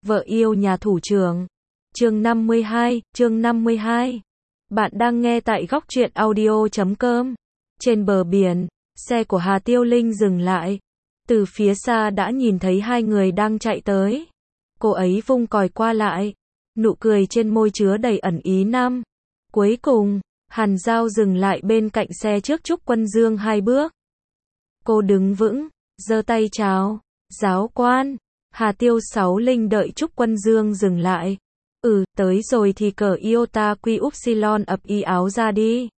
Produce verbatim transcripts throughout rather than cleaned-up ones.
Vợ yêu nhà thủ trưởng. Chương năm mươi hai, chương năm mươi hai. Bạn đang nghe tại góc truyện audio chấm com. Trên bờ biển, xe của Hà Tiêu Linh dừng lại. Từ phía xa đã nhìn thấy hai người đang chạy tới. Cô ấy vung còi qua lại, nụ cười trên môi chứa đầy ẩn ý năm. Cuối cùng, Hàn Giao dừng lại bên cạnh xe trước Trúc Quân Dương hai bước. Cô đứng vững, giơ tay chào. Giáo quan. Hà Tiêu Sáu Linh đợi Trúc Quân Dương dừng lại. Ừ, tới rồi thì cởi iota quy upsilon ập y áo ra đi.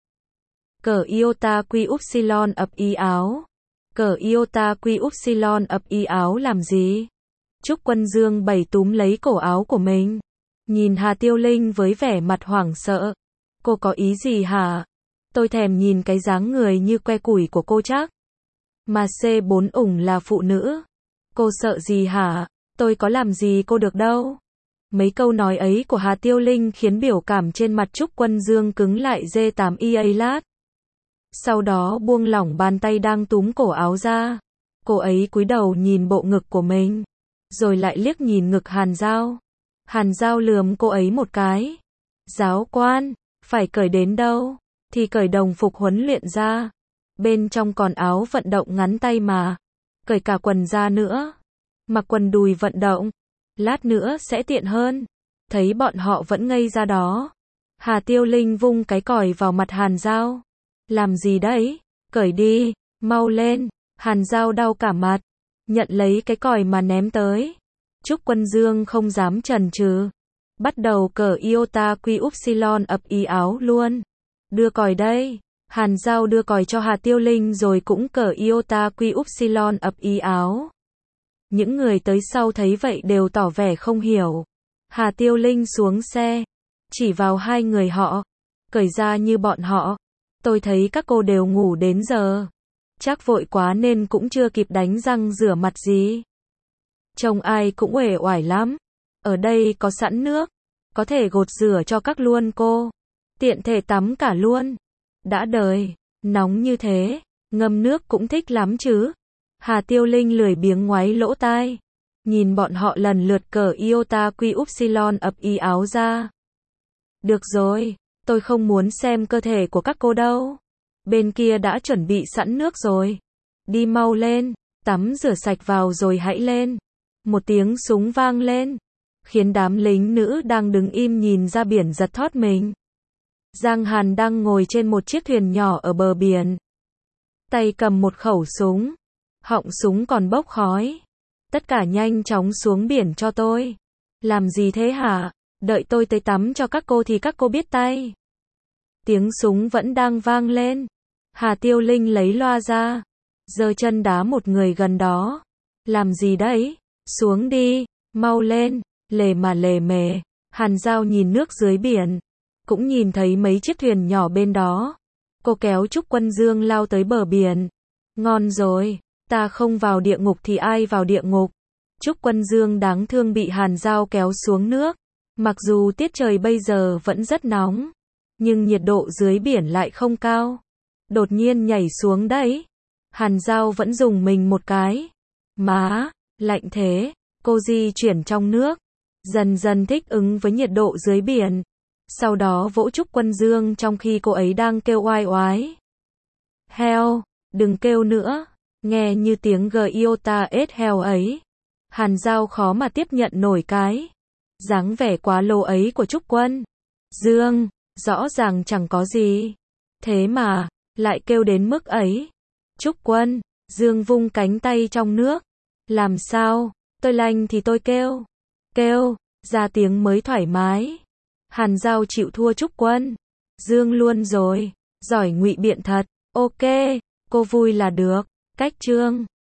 Cởi iota quy upsilon ập y áo. Cởi iota quy upsilon ập y áo làm gì? Trúc Quân Dương bày túm lấy cổ áo của mình. Nhìn Hà Tiêu Linh với vẻ mặt hoảng sợ. Cô có ý gì hả? Tôi thèm nhìn cái dáng người như que củi của cô chắc. Mà C bốn ủng là phụ nữ. Cô sợ gì hả? Tôi có làm gì cô được đâu. Mấy câu nói ấy của Hà Tiêu Linh khiến biểu cảm trên mặt Trúc Quân Dương cứng lại dê tám i a lát. Sau đó buông lỏng bàn tay đang túm cổ áo ra. Cô ấy cúi đầu nhìn bộ ngực của mình. Rồi lại liếc nhìn ngực Hàn Giao. Hàn Giao lườm cô ấy một cái. Giáo quan, phải cởi đến đâu? Thì cởi đồng phục huấn luyện ra. Bên trong còn áo vận động ngắn tay mà. Cởi cả quần ra nữa. Mặc quần đùi vận động. Lát nữa sẽ tiện hơn. Thấy bọn họ vẫn ngây ra đó. Hà Tiêu Linh vung cái còi vào mặt Hàn Giao. Làm gì đấy? Cởi đi, mau lên. Hàn Giao đau cả mặt. Nhận lấy cái còi mà ném tới. Trúc Quân Dương không dám chần chừ. Bắt đầu cởi iota quy upsilon ập y áo luôn. Đưa còi đây. Hàn Giao đưa còi cho Hà Tiêu Linh rồi cũng cởi iota quy upsilon ập y áo. Những người tới sau thấy vậy đều tỏ vẻ không hiểu. Hà Tiêu Linh xuống xe. Chỉ vào hai người họ. Cởi ra như bọn họ. Tôi thấy các cô đều ngủ đến giờ. Chắc vội quá nên cũng chưa kịp đánh răng rửa mặt gì. Trông ai cũng uể oải lắm. Ở đây có sẵn nước. Có thể gột rửa cho các luôn cô. Tiện thể tắm cả luôn. Đã đời, nóng như thế. Ngâm nước cũng thích lắm chứ. Hà Tiêu Linh lười biếng ngoáy lỗ tai. Nhìn bọn họ lần lượt cởi iota quy upsilon ập y áo ra. Được rồi, tôi không muốn xem cơ thể của các cô đâu. Bên kia đã chuẩn bị sẵn nước rồi. Đi mau lên, tắm rửa sạch vào rồi hãy lên. Một tiếng súng vang lên. Khiến đám lính nữ đang đứng im nhìn ra biển giật thót mình. Giang Hàn đang ngồi trên một chiếc thuyền nhỏ ở bờ biển. Tay cầm một khẩu súng. Họng súng còn bốc khói. Tất cả nhanh chóng xuống biển cho tôi. Làm gì thế hả? Đợi tôi tới tắm cho các cô thì các cô biết tay. Tiếng súng vẫn đang vang lên. Hà Tiêu Linh lấy loa ra. Giơ chân đá một người gần đó. Làm gì đấy? Xuống đi, mau lên. Lề mà lề mề. Hàn Giao nhìn nước dưới biển. Cũng nhìn thấy mấy chiếc thuyền nhỏ bên đó. Cô kéo Trúc Quân Dương lao tới bờ biển. Ngon rồi. Ta không vào địa ngục thì ai vào địa ngục. Trúc Quân Dương đáng thương bị Hàn Giao kéo xuống nước. Mặc dù tiết trời bây giờ vẫn rất nóng. Nhưng nhiệt độ dưới biển lại không cao. Đột nhiên nhảy xuống đấy. Hàn Giao vẫn dùng mình một cái. Má, lạnh thế. Cô di chuyển trong nước. Dần dần thích ứng với nhiệt độ dưới biển. Sau đó vỗ Trúc Quân Dương trong khi cô ấy đang kêu oai oái. Heo, đừng kêu nữa. Nghe như tiếng g iota s heo ấy. Hàn Giao khó mà tiếp nhận nổi cái dáng vẻ quá lố ấy của Trúc Quân Dương. Rõ ràng chẳng có gì. Thế mà, lại kêu đến mức ấy. Trúc Quân Dương vung cánh tay trong nước. Làm sao? Tôi lanh thì tôi kêu. Kêu, ra tiếng mới thoải mái. Hàn Giao chịu thua Trúc Quân Dương luôn rồi. Giỏi ngụy biện thật. Ok, cô vui là được. Cách chương